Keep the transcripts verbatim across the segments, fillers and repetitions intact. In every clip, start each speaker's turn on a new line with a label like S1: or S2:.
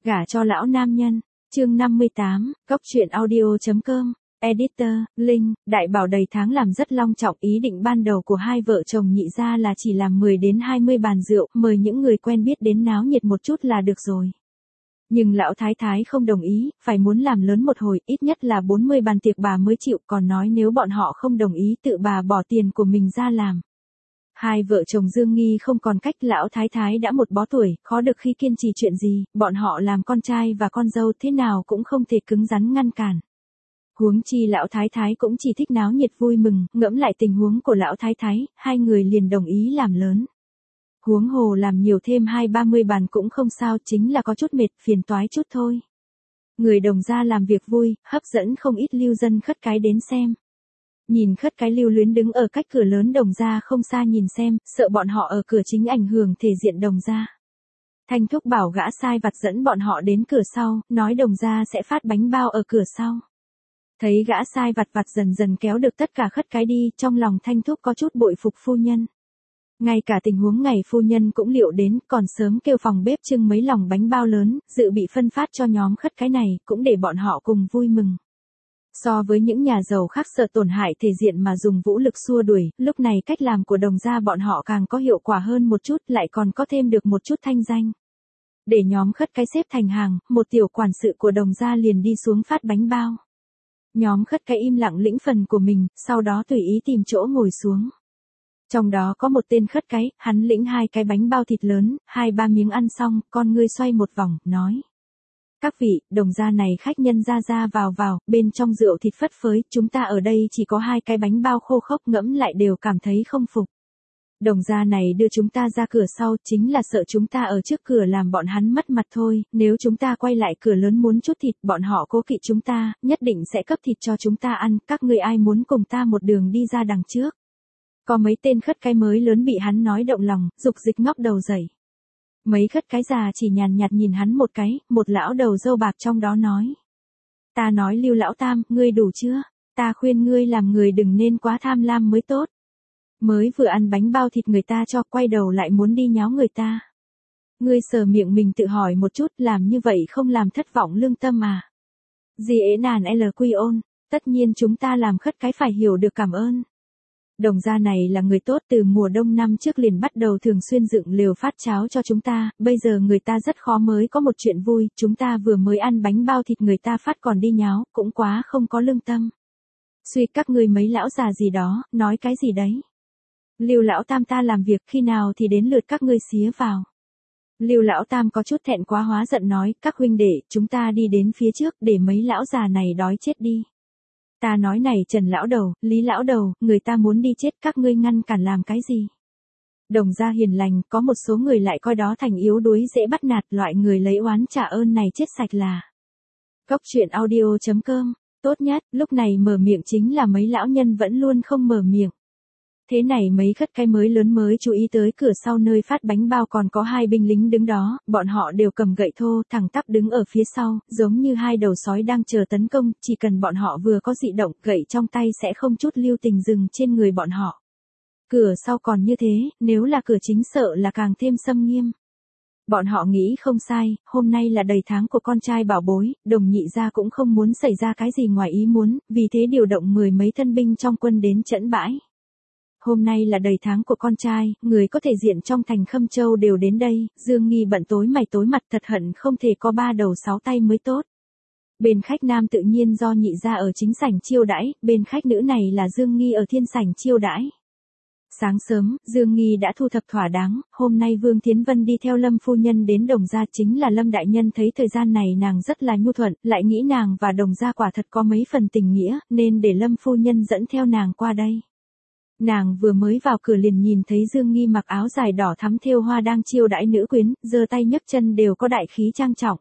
S1: Gả cho lão nam nhân, chương năm mươi tám, góc truyện audio.com, editor, Linh, đại bảo đầy tháng làm rất long trọng, ý định ban đầu của hai vợ chồng Nhị gia là chỉ làm mười đến hai mươi bàn rượu, mời những người quen biết đến náo nhiệt một chút là được rồi. Nhưng lão thái thái không đồng ý, phải muốn làm lớn một hồi, ít nhất là bốn mươi bàn tiệc bà mới chịu, còn nói nếu bọn họ không đồng ý tự bà bỏ tiền của mình ra làm. Hai vợ chồng Dương Nghi không còn cách, lão thái thái đã một bó tuổi, khó được khi kiên trì chuyện gì, bọn họ làm con trai và con dâu thế nào cũng không thể cứng rắn ngăn cản. Huống chi lão thái thái cũng chỉ thích náo nhiệt vui mừng, ngẫm lại tình huống của lão thái thái, hai người liền đồng ý làm lớn. Huống hồ làm nhiều thêm hai ba mươi bàn cũng không sao, chính là có chút mệt, phiền toái chút thôi. Người Đồng gia làm việc vui, hấp dẫn không ít lưu dân khất cái đến xem. Nhìn khất cái lưu luyến đứng ở cách cửa lớn Đồng gia không xa nhìn xem, sợ bọn họ ở cửa chính ảnh hưởng thể diện Đồng gia. Thanh thúc bảo gã sai vặt dẫn bọn họ đến cửa sau, nói Đồng gia sẽ phát bánh bao ở cửa sau. Thấy gã sai vặt vặt dần dần kéo được tất cả khất cái đi, trong lòng Thanh thúc có chút bội phục phu nhân. Ngay cả tình huống ngày phu nhân cũng liệu đến, còn sớm kêu phòng bếp trưng mấy lòng bánh bao lớn, dự bị phân phát cho nhóm khất cái này, cũng để bọn họ cùng vui mừng. So với những nhà giàu khác sợ tổn hại thể diện mà dùng vũ lực xua đuổi, lúc này cách làm của Đồng gia bọn họ càng có hiệu quả hơn một chút, lại còn có thêm được một chút thanh danh. Để nhóm khất cái xếp thành hàng, một tiểu quản sự của Đồng gia liền đi xuống phát bánh bao. Nhóm khất cái im lặng lĩnh phần của mình, sau đó tùy ý tìm chỗ ngồi xuống. Trong đó có một tên khất cái, hắn lĩnh hai cái bánh bao thịt lớn, hai ba miếng ăn xong, con ngươi xoay một vòng, nói. Các vị, Đồng gia này khách nhân ra ra vào vào, bên trong rượu thịt phất phới, chúng ta ở đây chỉ có hai cái bánh bao khô khốc, ngẫm lại đều cảm thấy không phục. Đồng gia này đưa chúng ta ra cửa sau, chính là sợ chúng ta ở trước cửa làm bọn hắn mất mặt thôi, nếu chúng ta quay lại cửa lớn muốn chút thịt, bọn họ cố kỵ chúng ta, nhất định sẽ cấp thịt cho chúng ta ăn, các ngươi ai muốn cùng ta một đường đi ra đằng trước. Có mấy tên khất cái mới lớn bị hắn nói động lòng, dục dịch ngóc đầu dậy. Mấy khất cái già chỉ nhàn nhạt nhìn hắn một cái, một lão đầu râu bạc trong đó nói. Ta nói Lưu lão tam, ngươi đủ chưa? Ta khuyên ngươi làm người đừng nên quá tham lam mới tốt. Mới vừa ăn bánh bao thịt người ta cho, quay đầu lại muốn đi nháo người ta. Ngươi sờ miệng mình tự hỏi một chút, làm như vậy không làm thất vọng lương tâm à? Gì ế nàn L quy ôn, tất nhiên chúng ta làm khất cái phải hiểu được cảm ơn. Đồng gia này là người tốt, từ mùa đông năm trước liền bắt đầu thường xuyên dựng lều phát cháo cho chúng ta, bây giờ người ta rất khó mới có một chuyện vui, chúng ta vừa mới ăn bánh bao thịt người ta phát còn đi nháo, cũng quá không có lương tâm. Suy các ngươi mấy lão già gì đó, nói cái gì đấy? Lưu lão tam ta làm việc khi nào thì đến lượt các ngươi xía vào. Lưu lão tam có chút thẹn quá hóa giận nói, các huynh đệ, chúng ta đi đến phía trước để mấy lão già này đói chết đi. Ta nói này Trần lão đầu, Lý lão đầu, người ta muốn đi chết các ngươi ngăn cản làm cái gì? Đồng gia hiền lành, có một số người lại coi đó thành yếu đuối dễ bắt nạt, loại người lấy oán trả ơn này chết sạch là. Góc truyện audio.com, tốt nhất, lúc này mở miệng chính là mấy lão nhân vẫn luôn không mở miệng. Thế này mấy khất cái mới lớn mới chú ý tới cửa sau nơi phát bánh bao còn có hai binh lính đứng đó, bọn họ đều cầm gậy thô, thẳng tắp đứng ở phía sau, giống như hai đầu sói đang chờ tấn công, chỉ cần bọn họ vừa có dị động, gậy trong tay sẽ không chút lưu tình dừng trên người bọn họ. Cửa sau còn như thế, nếu là cửa chính sợ là càng thêm xâm nghiêm. Bọn họ nghĩ không sai, hôm nay là đầy tháng của con trai bảo bối, Đồng Nhị gia cũng không muốn xảy ra cái gì ngoài ý muốn, vì thế điều động mười mấy thân binh trong quân đến trấn bãi. Hôm nay là đầy tháng của con trai, người có thể diện trong thành Khâm Châu đều đến đây, Dương Nghi bận tối mày tối mặt thật hận không thể có ba đầu sáu tay mới tốt. Bên khách nam tự nhiên do Nhị gia ở chính sảnh chiêu đãi, bên khách nữ này là Dương Nghi ở thiên sảnh chiêu đãi. Sáng sớm, Dương Nghi đã thu thập thỏa đáng, hôm nay Vương Thiến Vân đi theo Lâm phu nhân đến Đồng gia, chính là Lâm đại nhân thấy thời gian này nàng rất là nhu thuận, lại nghĩ nàng và Đồng gia quả thật có mấy phần tình nghĩa, nên để Lâm phu nhân dẫn theo nàng qua đây. Nàng vừa mới vào cửa liền nhìn thấy Dương Nghi mặc áo dài đỏ thắm thêu hoa đang chiêu đãi nữ quyến, giơ tay nhấc chân đều có đại khí trang trọng.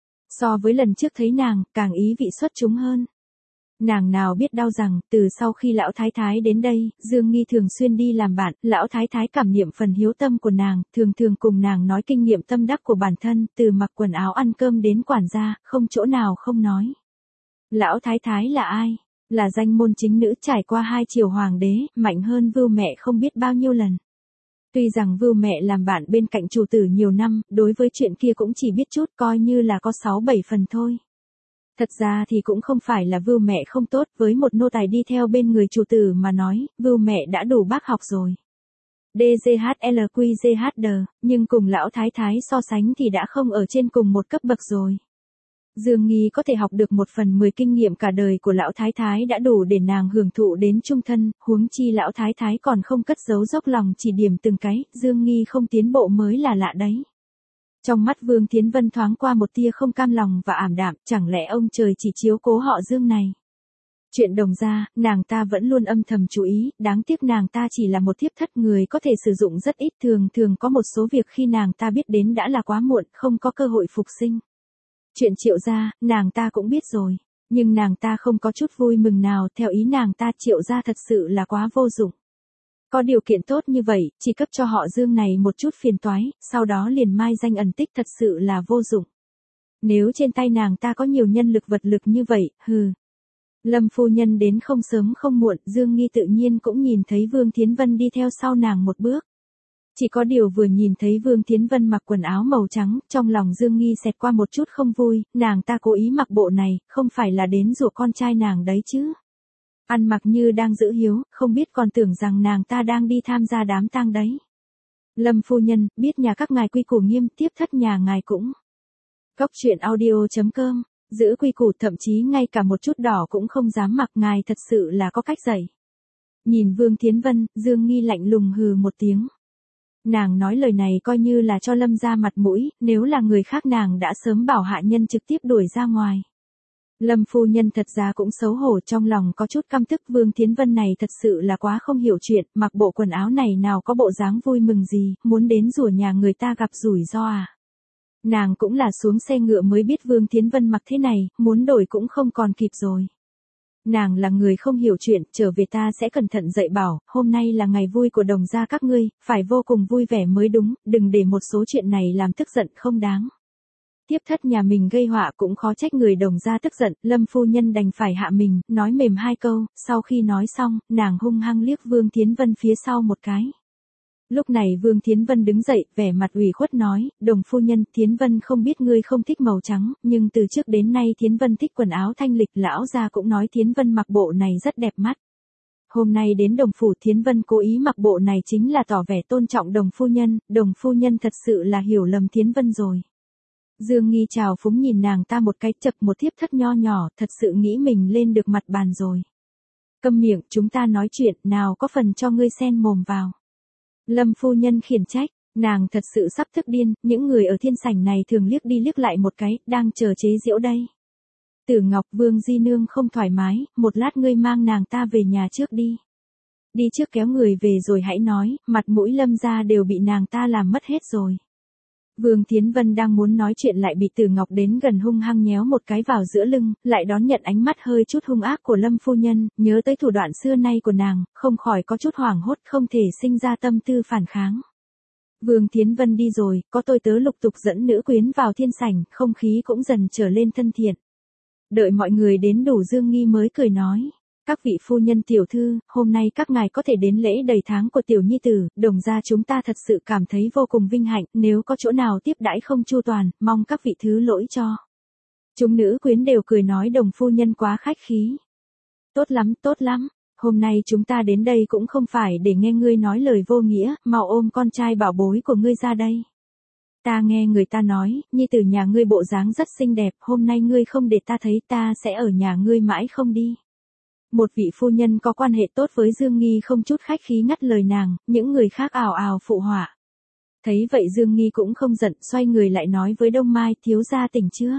S1: So với lần trước thấy nàng, càng ý vị xuất chúng hơn. Nàng nào biết đau rằng, từ sau khi lão thái thái đến đây, Dương Nghi thường xuyên đi làm bạn, lão thái thái cảm niệm phần hiếu tâm của nàng, thường thường cùng nàng nói kinh nghiệm tâm đắc của bản thân, từ mặc quần áo ăn cơm đến quản gia, không chỗ nào không nói. Lão thái thái là ai? Là danh môn chính nữ trải qua hai triều hoàng đế, mạnh hơn Vưu mẹ không biết bao nhiêu lần. Tuy rằng Vưu mẹ làm bạn bên cạnh chủ tử nhiều năm, đối với chuyện kia cũng chỉ biết chút coi như là có sáu bảy phần thôi. Thật ra thì cũng không phải là Vưu mẹ không tốt, với một nô tài đi theo bên người chủ tử mà nói, Vưu mẹ đã đủ bác học rồi. đê giê hát lờ quy giê hát đê, nhưng cùng lão thái thái so sánh thì đã không ở trên cùng một cấp bậc rồi. Dương Nghi có thể học được một phần mười kinh nghiệm cả đời của lão thái thái đã đủ để nàng hưởng thụ đến chung thân, huống chi lão thái thái còn không cất giấu dốc lòng chỉ điểm từng cái, Dương Nghi không tiến bộ mới là lạ đấy. Trong mắt Vương Thiến Vân thoáng qua một tia không cam lòng và ảm đạm, chẳng lẽ ông trời chỉ chiếu cố họ Dương này. Chuyện Đồng gia, nàng ta vẫn luôn âm thầm chú ý, đáng tiếc nàng ta chỉ là một thiếp thất, người có thể sử dụng rất ít, thường thường có một số việc khi nàng ta biết đến đã là quá muộn, không có cơ hội phục sinh. Chuyện Triệu gia, nàng ta cũng biết rồi, nhưng nàng ta không có chút vui mừng nào, theo ý nàng ta Triệu gia thật sự là quá vô dụng. Có điều kiện tốt như vậy, chỉ cấp cho họ Dương này một chút phiền toái, sau đó liền mai danh ẩn tích, thật sự là vô dụng. Nếu trên tay nàng ta có nhiều nhân lực vật lực như vậy, hừ. Lâm phu nhân đến không sớm không muộn, Dương Nghi tự nhiên cũng nhìn thấy Vương Thiến Vân đi theo sau nàng một bước. Chỉ có điều vừa nhìn thấy Vương Thiến Vân mặc quần áo màu trắng, trong lòng Dương Nghi xẹt qua một chút không vui, nàng ta cố ý mặc bộ này, không phải là đến rủa con trai nàng đấy chứ. Ăn mặc như đang giữ hiếu, không biết còn tưởng rằng nàng ta đang đi tham gia đám tang đấy. Lâm phu nhân, biết nhà các ngài quy củ nghiêm, tiếp thất nhà ngài cũng. Cốc truyện audio chấm com, giữ quy củ, thậm chí ngay cả một chút đỏ cũng không dám mặc, ngài thật sự là có cách dạy. Nhìn Vương Thiến Vân, Dương Nghi lạnh lùng hừ một tiếng. Nàng nói lời này coi như là cho Lâm ra mặt mũi, nếu là người khác nàng đã sớm bảo hạ nhân trực tiếp đuổi ra ngoài. Lâm phu nhân thật ra cũng xấu hổ, trong lòng có chút căm tức, Vương Thiến Vân này thật sự là quá không hiểu chuyện, mặc bộ quần áo này nào có bộ dáng vui mừng gì, muốn đến rủa nhà người ta gặp rủi ro à. Nàng cũng là xuống xe ngựa mới biết Vương Thiến Vân mặc thế này, muốn đổi cũng không còn kịp rồi. Nàng là người không hiểu chuyện, trở về ta sẽ cẩn thận dạy bảo, hôm nay là ngày vui của Đồng gia các ngươi, phải vô cùng vui vẻ mới đúng, đừng để một số chuyện này làm tức giận không đáng. Tiếp thất nhà mình gây họa cũng khó trách người Đồng gia tức giận, Lâm phu nhân đành phải hạ mình, nói mềm hai câu, sau khi nói xong, nàng hung hăng liếc Vương Thiến Vân phía sau một cái. Lúc này Vương Thiến Vân đứng dậy, vẻ mặt ủy khuất nói, Đồng phu nhân, Thiến Vân không biết ngươi không thích màu trắng, nhưng từ trước đến nay Thiến Vân thích quần áo thanh lịch, lão gia cũng nói Thiến Vân mặc bộ này rất đẹp mắt. Hôm nay đến Đồng phủ, Thiến Vân cố ý mặc bộ này chính là tỏ vẻ tôn trọng Đồng phu nhân, Đồng phu nhân thật sự là hiểu lầm Thiến Vân rồi. Dương Nghi chào phúng nhìn nàng ta một cái, chập một thiếp thất nho nhỏ, thật sự nghĩ mình lên được mặt bàn rồi. Câm miệng, chúng ta nói chuyện, nào có phần cho ngươi xen mồm vào. Lâm phu nhân khiển trách, nàng thật sự sắp tức điên, những người ở thiên sảnh này thường liếc đi liếc lại một cái, đang chờ chế giễu đây. Tử Ngọc, Vương Di Nương không thoải mái, một lát ngươi mang nàng ta về nhà trước đi. Đi trước kéo người về rồi hãy nói, mặt mũi Lâm gia đều bị nàng ta làm mất hết rồi. Vương Thiến Vân đang muốn nói chuyện lại bị Tử Ngọc đến gần hung hăng nhéo một cái vào giữa lưng, lại đón nhận ánh mắt hơi chút hung ác của Lâm phu nhân, nhớ tới thủ đoạn xưa nay của nàng, không khỏi có chút hoảng hốt, không thể sinh ra tâm tư phản kháng. Vương Thiến Vân đi rồi, có tôi tớ lục tục dẫn nữ quyến vào thiên sảnh, không khí cũng dần trở lên thân thiện. Đợi mọi người đến đủ, Dương Nghi mới cười nói. Các vị phu nhân tiểu thư, hôm nay các ngài có thể đến lễ đầy tháng của tiểu nhi tử, Đồng gia chúng ta thật sự cảm thấy vô cùng vinh hạnh, nếu có chỗ nào tiếp đãi không chu toàn, mong các vị thứ lỗi cho. Chúng nữ quyến đều cười nói Đồng phu nhân quá khách khí. Tốt lắm, tốt lắm, hôm nay chúng ta đến đây cũng không phải để nghe ngươi nói lời vô nghĩa, mau ôm con trai bảo bối của ngươi ra đây. Ta nghe người ta nói, nhi tử nhà ngươi bộ dáng rất xinh đẹp, hôm nay ngươi không để ta thấy, ta sẽ ở nhà ngươi mãi không đi. Một vị phu nhân có quan hệ tốt với Dương Nghi không chút khách khí ngắt lời nàng, những người khác ào ào phụ họa. Thấy vậy Dương Nghi cũng không giận, xoay người lại nói với Đông Mai, thiếu gia tỉnh chưa?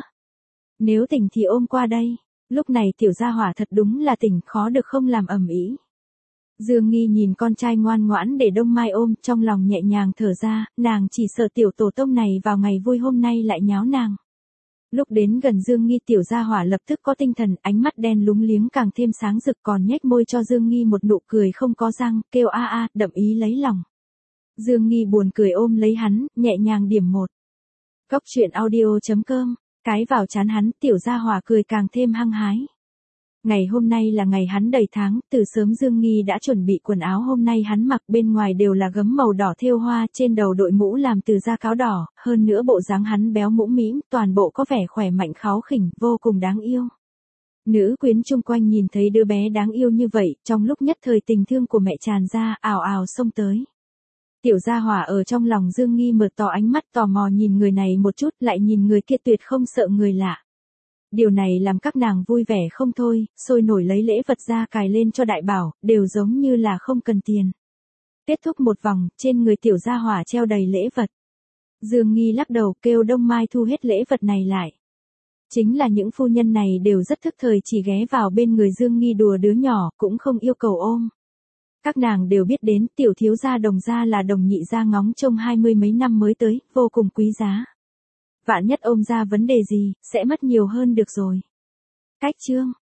S1: Nếu tỉnh thì ôm qua đây. Lúc này tiểu gia hỏa thật đúng là tỉnh, khó được không làm ầm ĩ. Dương Nghi nhìn con trai ngoan ngoãn để Đông Mai ôm, trong lòng nhẹ nhàng thở ra, nàng chỉ sợ tiểu tổ tông này vào ngày vui hôm nay lại nháo nàng. Lúc đến gần Dương Nghi, tiểu gia hỏa lập tức có tinh thần, ánh mắt đen lúng liếng càng thêm sáng rực, còn nhếch môi cho Dương Nghi một nụ cười không có răng, kêu a a, đậm ý lấy lòng. Dương Nghi buồn cười ôm lấy hắn, nhẹ nhàng điểm một. Cốc truyện audio chấm com, cái vào chán hắn, tiểu gia hỏa cười càng thêm hăng hái. Ngày hôm nay là ngày hắn đầy tháng, từ sớm Dương Nghi đã chuẩn bị quần áo hôm nay hắn mặc, bên ngoài đều là gấm màu đỏ thêu hoa, trên đầu đội mũ làm từ da cáo đỏ, hơn nữa bộ dáng hắn béo mũm mĩm, toàn bộ có vẻ khỏe mạnh kháu khỉnh, vô cùng đáng yêu. Nữ quyến chung quanh nhìn thấy đứa bé đáng yêu như vậy, trong lúc nhất thời tình thương của mẹ tràn ra, ào ào xông tới. Tiểu gia hỏa ở trong lòng Dương Nghi mở to ánh mắt tò mò nhìn người này một chút, lại nhìn người kia tuyệt không sợ người lạ. Điều này làm các nàng vui vẻ không thôi, sôi nổi lấy lễ vật ra cài lên cho đại bảo, đều giống như là không cần tiền. Kết thúc một vòng, trên người tiểu gia hỏa treo đầy lễ vật. Dương Nghi lắc đầu kêu Đông Mai thu hết lễ vật này lại. Chính là những phu nhân này đều rất thức thời, chỉ ghé vào bên người Dương Nghi đùa đứa nhỏ, cũng không yêu cầu ôm. Các nàng đều biết đến tiểu thiếu gia Đồng gia là Đồng nhị gia ngóng trông hai mươi mấy năm mới tới, vô cùng quý giá. Vạn nhất ôm ra vấn đề gì, sẽ mất nhiều hơn được rồi. Cách chương